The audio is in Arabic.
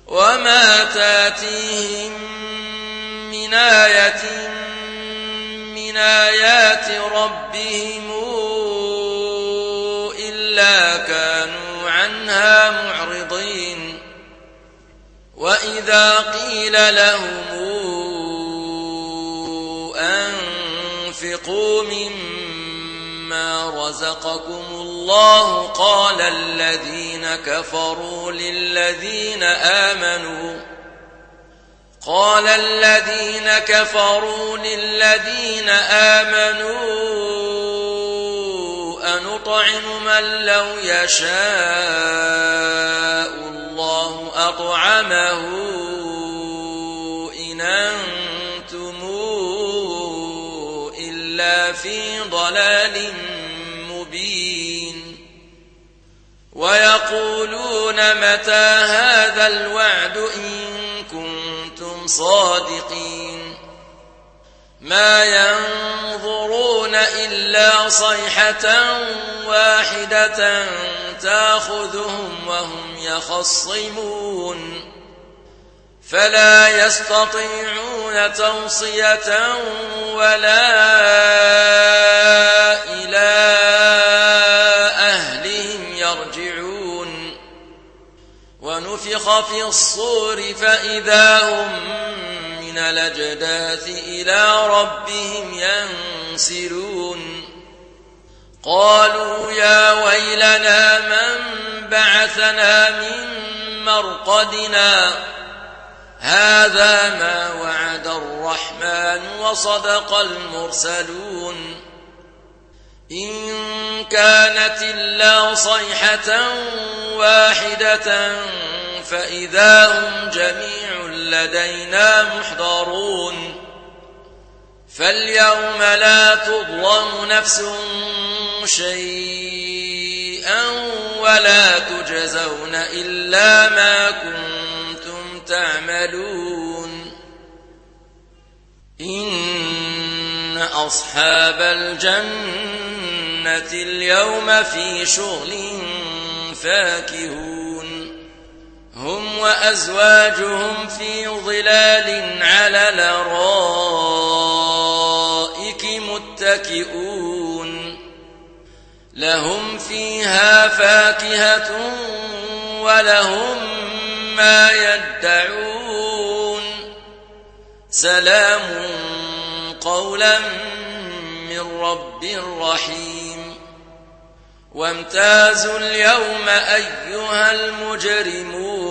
وما تاتيهم من آية من آيات ربهم إلا كانوا عنها معرضين وإذا قيل لهم أنفقوا مما رزقكم الله قال الذين كفروا للذين آمنوا أنطعم من لو يشاء الله أطعمه إن أنتم إلا في ضلال مبين ويقولون متى هذا الوعد إن كنتم صادقين ما ينظرون إلا صيحة واحدة تأخذهم وهم يخصمون فلا يستطيعون توصية ولا إلى أهلهم يرجعون ونفخ في الصور فإذا هم من الأجداث إلى ربهم ينسلون قالوا يا ويلنا من بعثنا من مرقدنا هذا ما وعد الرحمن وصدق المرسلون إن كانت إلا صيحة واحدة فإذا هم جميع لدينا محضرون فاليوم لا تظلم نفس شيئا ولا تجزون إلا ما كنتم تعملون إن أصحاب الجنة اليوم في شغل فاكهون هم وأزواجهم في ظلال على الأرائك متكئون لهم فيها فاكهة ولهم ما يدعون سلام قولا من رب رحيم وامتازوا اليوم أيها المجرمون